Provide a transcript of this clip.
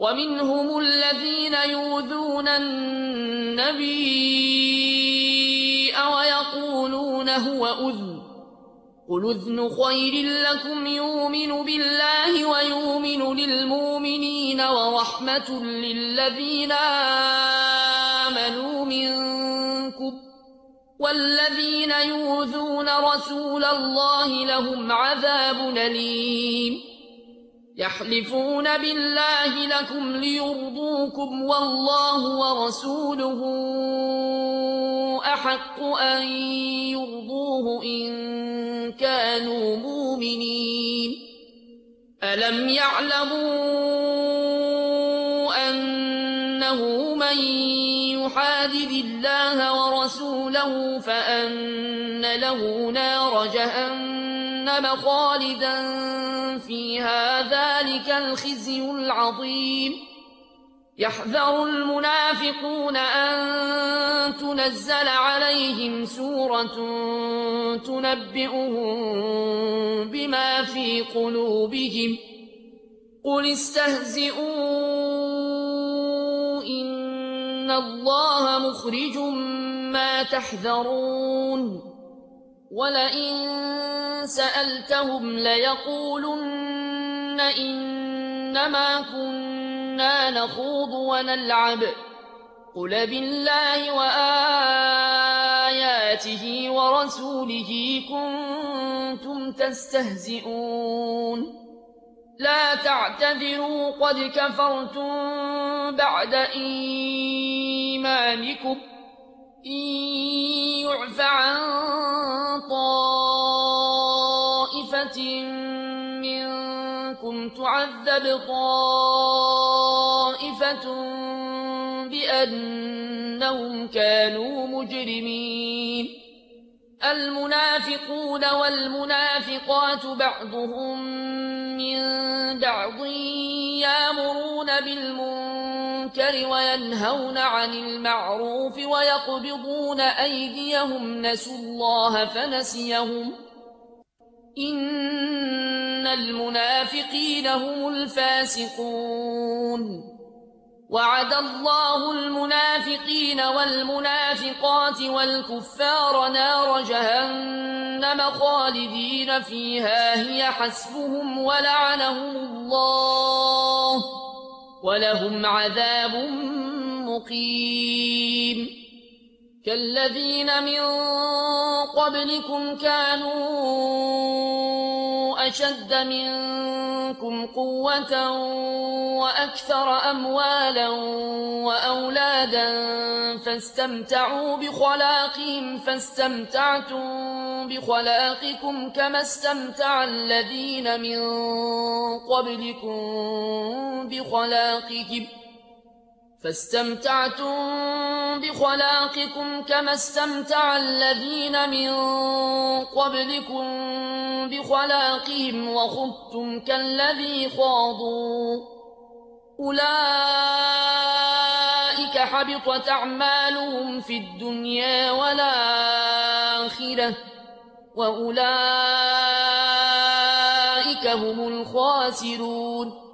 ومنهم الذين يؤذون النبي ويقولون هو أذن قل أذن خير لكم يؤمن بالله ويؤمن للمؤمنين ورحمة للذين آمنوا منكم والذين يؤذون رسول الله لهم عذاب أليم يحلفون بالله لكم ليرضوكم والله ورسوله أحق أن يرضوه إن كانوا مؤمنين ألم يعلموا أنه من يحادد الله ورسوله فأن له نار جهنم خالدا فيها ذلك الخزي العظيم يحذر المنافقون أن تنزل عليهم سورة تنبئهم بما في قلوبهم قل استهزئوا إن الله مخرج ما تحذرون ولئن سألتهم ليقولن إنما كنا نخوض ونلعب قل بالله وآياته ورسوله كنتم تستهزئون لا تعتذروا قد كفرتم بعد إيمانكم إن يعف عن طائفة منكم تعذب طائفة بأنهم كانوا مجرمين المنافقون والمنافقات بعضهم من بعض يأمرون بالمنكر وينهون عن المعروف ويقبضون أيديهم نسوا الله فنسيهم إن المنافقين هم الفاسقون وعد الله المنافقين والمنافقات والكفار نار جهنم خالدين فيها هي حسبهم ولعنهم الله ولهم عذاب مقيم كالذين من قبلكم كانوا أشد منكم قوة وأكثر أموالا وأولادا فاستمتعوا بخلاقهم فاستمتعتم بخلاقكم كما استمتع الذين من قبلكم بخلاقهم فاستمتعتم بخلاقكم كما استمتع الذين من قبلكم بخلاقهم وخضتم كالذي خاضوا أولئك حبطت أعمالهم في الدنيا والآخرة وأولئك هم الخاسرون